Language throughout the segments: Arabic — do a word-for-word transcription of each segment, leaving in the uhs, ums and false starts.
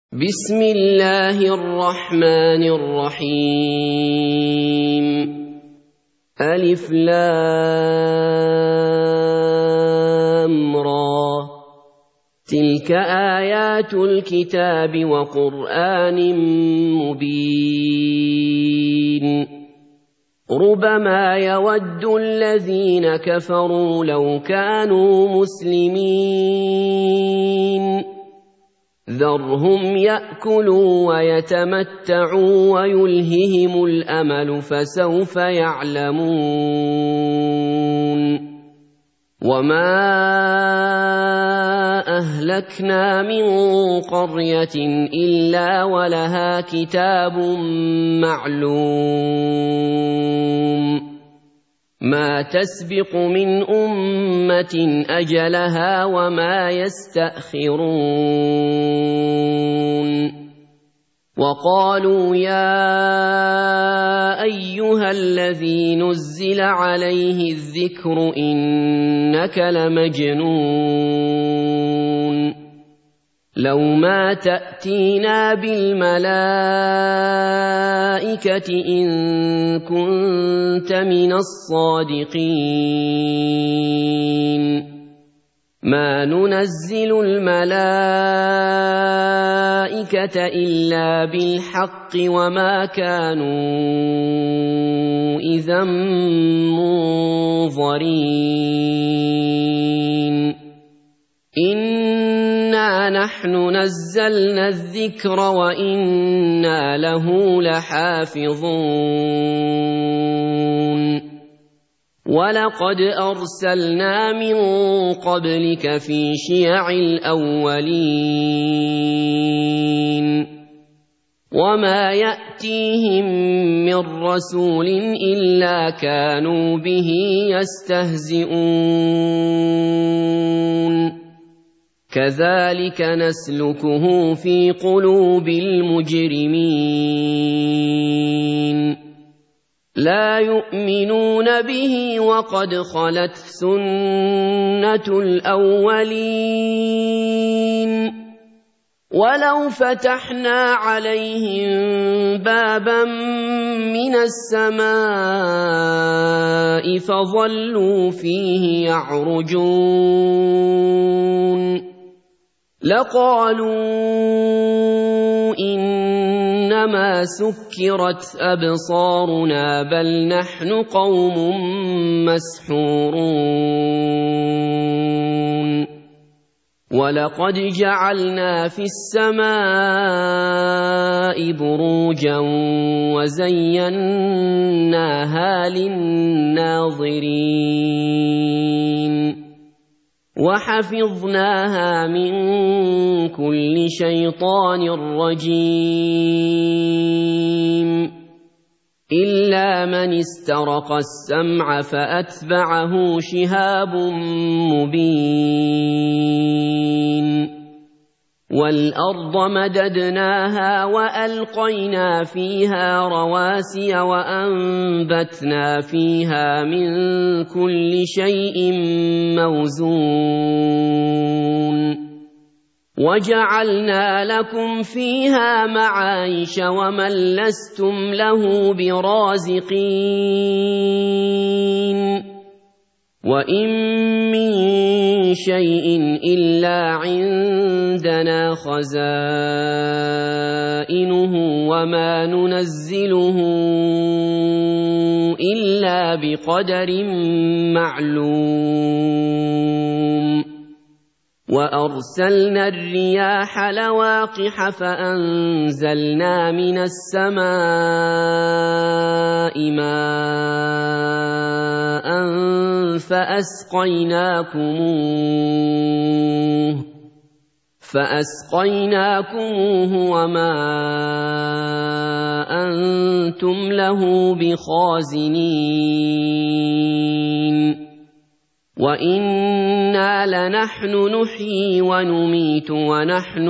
بسم الله الرحمن الرحيم. ألف لام را. تلك آيات الكتاب وقرآن مبين. ربما يود الذين كفروا لو كانوا مسلمين. ذرهم يأكلوا ويتمتعوا ويلههم الأمل فسوف يعلمون. وما أهلكنا من قرية إلا ولها كتاب معلوم. ما تسبق من أمة أجلها وما يستأخرون. وقالوا يا أيها الذي نزل عليه الذكر إنك لمجنون. لو ما تأتينا بالملائكة إن كنت من الصادقين. ما ننزل الملائكة إلا بالحق وما كانوا إذا منظرين. إنا نحن نزلنا الذكر وإنا له لحافظون. ولقد أرسلنا من قبلك في شيع الأولين. وما يأتيهم من رسول إلا كانوا به يستهزئون. كذلك نسلكه في قلوب المجرمين. لا يؤمنون به وقد خلت سنة الأولين. ولو فتحنا عليهم بابا من السماء فظلوا فيه يعرجون لقالوا إنما سكرت أبصارنا بل نحن قوم مسحورون. ولقد جعلنا في السماء بروجا وزيناها للناظرين. وحفظناها من كل شيطان رجيم. إلا من استرق السمع فأتبعه شهاب مبين. والأرض مددناها وألقينا فيها رواسي وأنبتنا فيها من كل شيء موزون. وجعلنا لكم فيها معايش ومن لستم له برازقين. وإن من شيء إلا عندنا خزائنه وما ننزله إلا بقدر معلوم. وأرسلنا الرياح لواقح فأنزلنا من السماء ماء فأسقيناكموه فأسقيناكموه وما أنتم له بخازنين. وإنا لنحن نحيي ونميت ونحن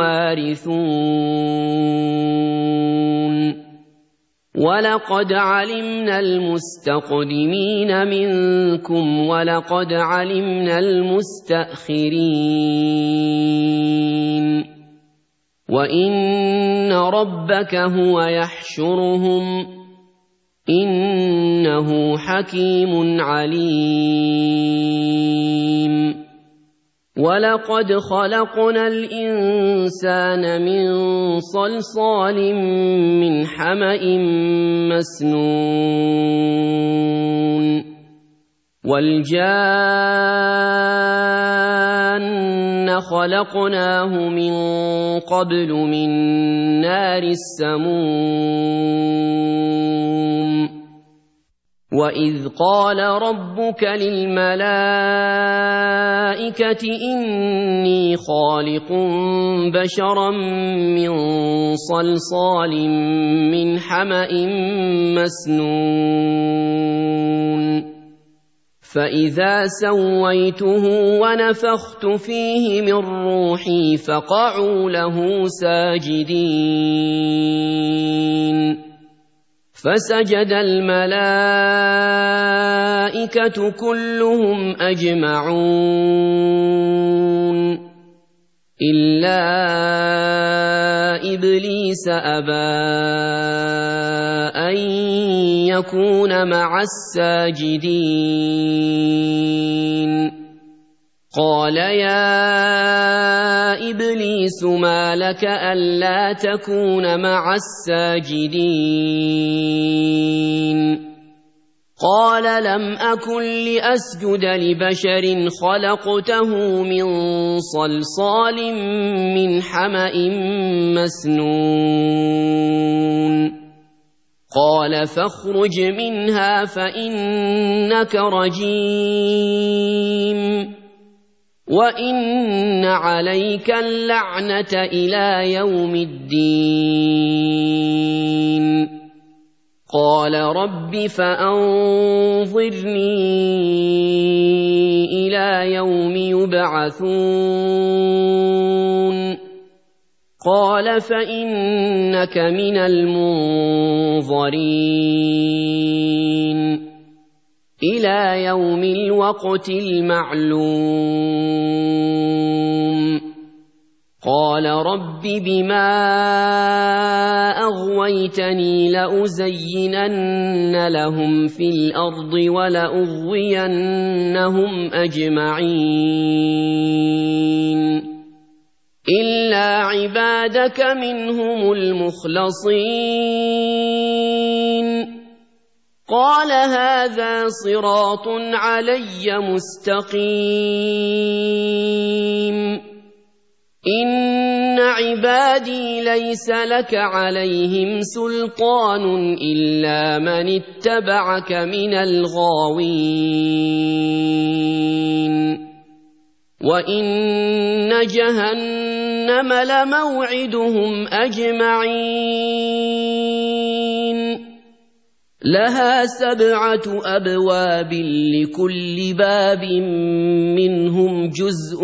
الوارثون. ولقد علمنا المستقدمين منكم ولقد علمنا المستأخرين وَإِنَّ رَبَّكَ هُوَ يَحْشُرُهُمْ إِنَّهُ حَكِيمٌ عَلِيمٌ وَلَقَدْ خَلَقْنَا الْإِنسَانَ مِنْ صَلْصَالٍ مِنْ حَمَإٍ مَسْنُونٍ وَالْجَانَّ خَلَقْنَاهُ مِنْ قَبْلُ مِنْ نَارِ السَّمُومِ وَإِذْ قَالَ رَبُّكَ لِلْمَلَائِكَةِ إِنِّي خَالِقٌ بَشَرًا مِنْ صَلْصَالٍ مِنْ حَمَإٍ مَسْنُونٍ فَإِذَا سَوَّيْتُهُ وَنَفَخْتُ فِيهِ مِنْ رُوحِي فَقَعُوا لَهُ سَاجِدِينَ فَسَجَدَ الْمَلَائِكَةُ كُلُّهُمْ أَجْمَعُونَ إِلَّا إِبْلِيسَ أَبَى أَن يَكُونَ مَعَ السَّاجِدِينَ قَالَ يَا إِبْلِيسُ مَا لَكَ أَلَّا تَكُونَ مَعَ السَّاجِدِينَ قَالَ لَمْ أَكُنْ لِأَسْجُدَ لِبَشَرٍ خَلَقْتَهُ مِنْ صَلْصَالٍ مِنْ حَمَإٍ مَسْنُونٍ قَالَ فَاخْرُجْ مِنْهَا فَإِنَّكَ رَجِيمٌ وَإِنَّ عَلَيْكَ اللَّعْنَةَ إِلَى يَوْمِ الدِّينِ قَالَ رَبِّ فَأَنظِرْنِي إِلَى يَوْمِ يُبْعَثُونَ قَالَ فَإِنَّكَ مِنَ الْمُنظَرِينَ إِلَى يَوْمِ الْوَقْتِ الْمَعْلُومِ قَالَ رَبِّ بِمَا أَغْوَيْتَنِي لَأُزَيِّنَنَّ لَهُمْ فِي الْأَرْضِ وَلَأُغْوِيَنَّهُمْ أَجْمَعِينَ إِلَّا عِبَادَكَ مِنْهُمُ الْمُخْلَصِينَ قَالَ هَذَا صِرَاطٌ عَلَيَّ مُسْتَقِيمٌ إِنَّ عِبَادِي لَيْسَ لَكَ عَلَيْهِمْ سُلْطَانٌ إِلَّا مَنِ اتَّبَعَكَ مِنَ الْغَاوِينَ وَإِنَّ جَهَنَّمَ لَمَوْعِدُهُمْ أَجْمَعِينَ لَهَا سَبْعَةُ أَبْوَابٍ لِكُلِّ بَابٍ مِّنْهُمْ جُزْءٌ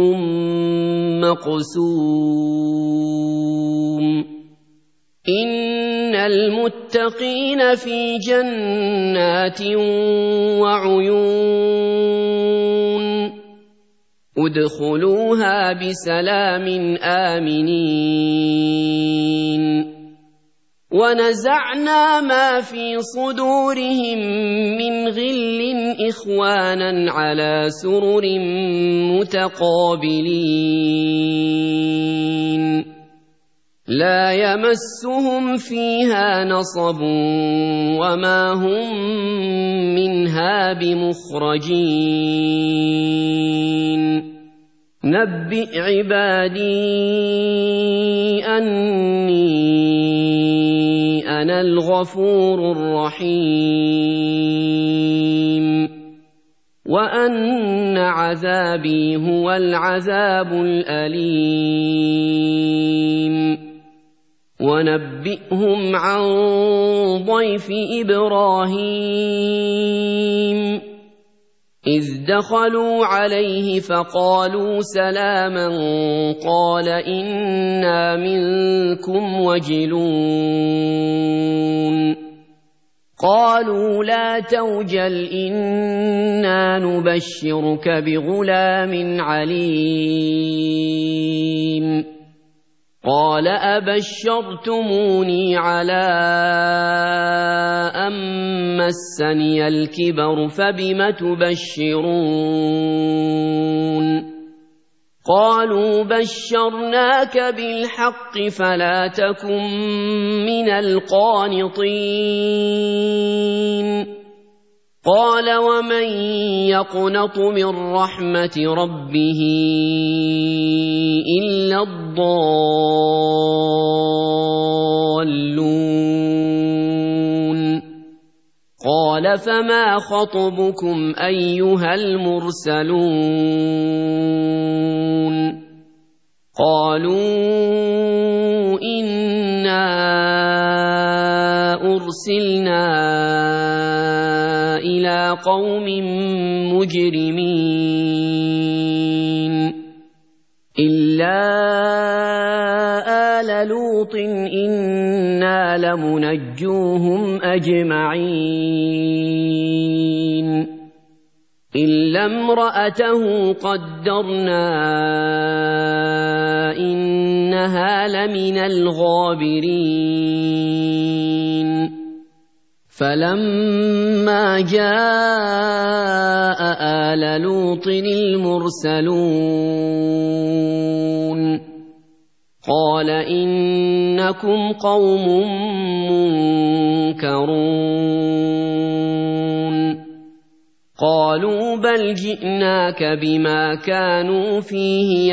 مَّقْسُومٌ إِنَّ الْمُتَّقِينَ فِي جَنَّاتٍ وَعُيُونٍ ادْخُلُوهَا بِسَلَامٍ آمِنِينَ وَنَزَعْنَا مَا فِي صُدُورِهِم مِّنْ غِلٍّ إِخْوَانًا عَلَىٰ سُرُرٍ مُّتَقَابِلِينَ لَا يَمَسُّهُمْ فِيهَا نَصَبٌ وَمَا هُم مِّنْهَا بِمُخْرَجِينَ نَبِّئْ عِبَادِي أَنِّي أَنَا الْغَفُورُ الرَّحِيمُ وَأَنَّ عَذَابِي هُوَ الْعَذَابُ الْأَلِيمُ وَنَبِّئْهُمْ عَن ضَيْفِ إِبْرَاهِيمَ إِذْ دَخَلُوا عَلَيْهِ فَقَالُوا سَلَامًا قَالَ إِنَّا مِنكُمْ وَجِلُونَ قَالُوا لَا تَوْجَلْ إِنَّا نُبَشِّرُكَ بِغُلَامٍ عَلِيمٍ قال أبشرتموني على أن مسني الكبر فبم تبشرون قالوا بشرناك بالحق فلا تكن من القانطين قال ومن يقنط من رحمة ربه إلا الضالون قال فما خطبكم أيها المرسلون قالوا إنا أرسلنا إلى قوم مجرمين إلا آل لوط إنا لمنجوهم أجمعين إلا امرأته قدرنا إنها لمن الغابرين فلما جاء آل لوط المرسلون قال إنكم قوم منكرون قالوا بل جئناك بما كانوا فيه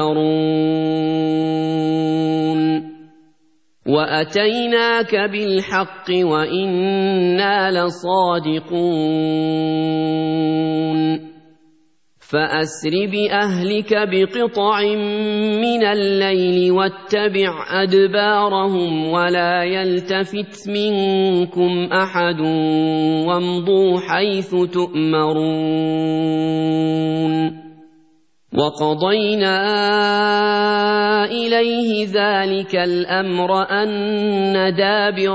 يمترون وأتيناك بالحق وإنا لصادقون فأسر بأهلك بقطع من الليل واتبع أدبارهم ولا يلتفت منكم أحد وامضوا حيث تؤمرون وقضينا إليه ذلك الأمر أن دابر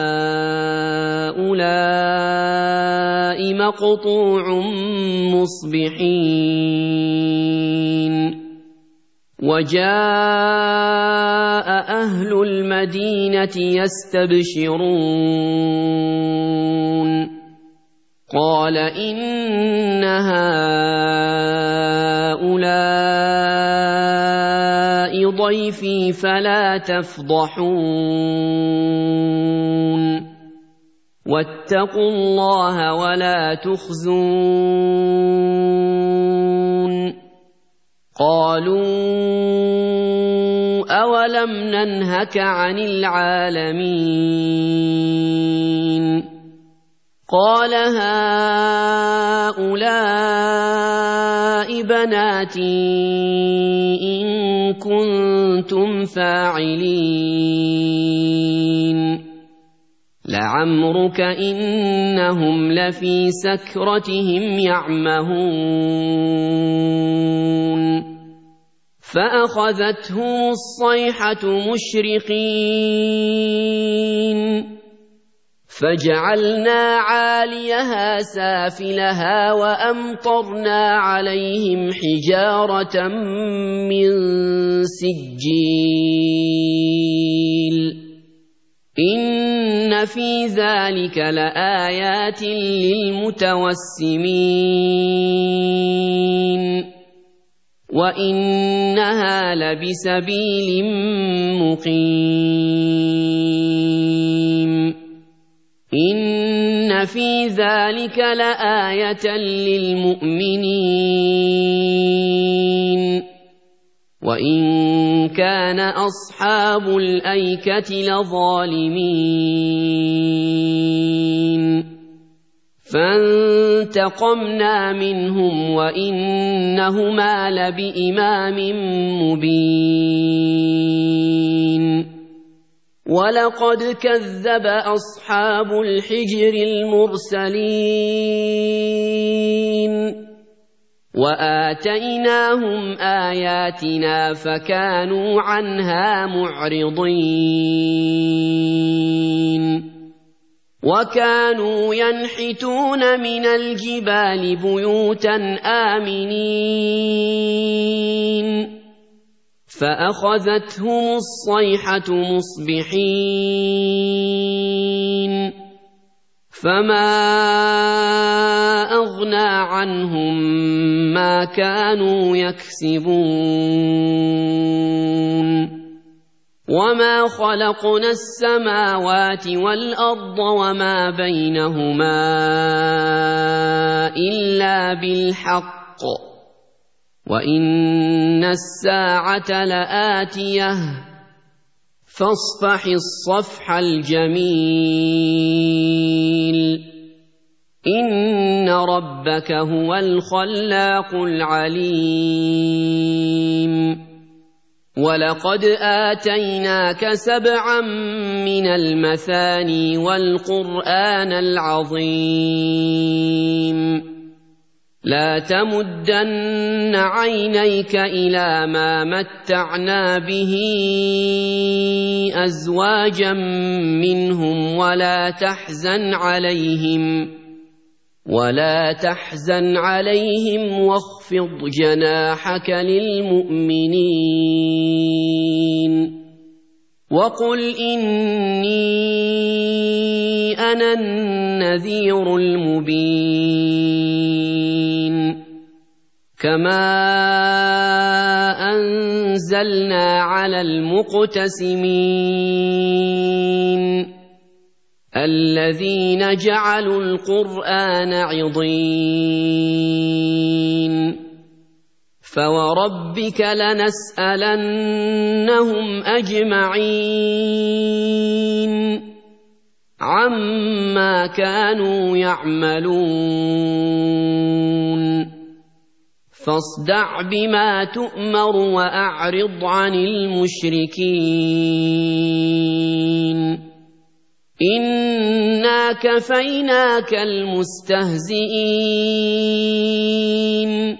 هؤلاء مقطوع مصبحين وجاء أهل المدينة يستبشرون قال إن هؤلاء ضيفي فلا تفضحون واتقوا الله ولا تخزون قالوا أولم ننهك عن العالمين قال هؤلاء بناتي إن كنتم فاعلين لعمرك إنهم لفي سكرتهم يعمهون فأخذتهم الصيحة مشرقين فجعلنا عاليها سافلها وأمطرنا عليهم حجارة من سجيل إن في ذلك لآيات للمتوسمين وإنها لبسبيل مقيم إن في ذلك لآية للمؤمنين وإن كان أصحاب الأيكة لظالمين فانتقمنا منهم وإنهما لبإمام مبين ولقد كذب أصحاب الحجر المرسلين وآتيناهم آياتنا فكانوا عنها معرضين وكانوا ينحتون من الجبال بيوتا آمنين فأخذتهم الصيحة مصبحين فما أغنى عنهم ما كانوا يكسبون وما خلقنا السماوات والأرض وما بينهما إلا بالحق وإن الساعة لآتية فاصفح الصفح الجميل إن ربك هو الخلاق العليم ولقد آتيناك سبعا من المثاني والقرآن العظيم لا تمدن عينيك إلى ما متعنا به أزواجا منهم ولا تحزن عليهم ولا تحزن عليهم واخفض جناحك للمؤمنين وقل إني أنا النذير المبين كما أنزلنا على المقتسمين الذين جعلوا القرآن عضين فوربك لنسألنهم أجمعين عما كانوا يعملون فاصدع بما تؤمر وأعرض عن المشركين إنا كفيناك المستهزئين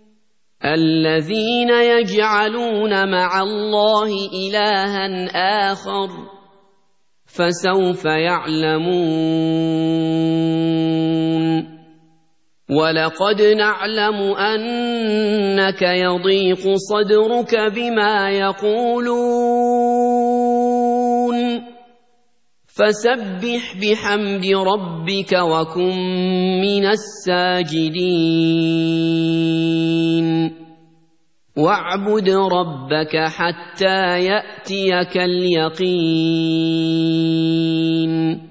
الذين يجعلون مع الله إلها آخر فسوف يعلمون ولقد نعلم أنك يضيق صدرك بما يقولون فسبح بحمد ربك وكن من الساجدين واعبد ربك حتى يأتيك اليقين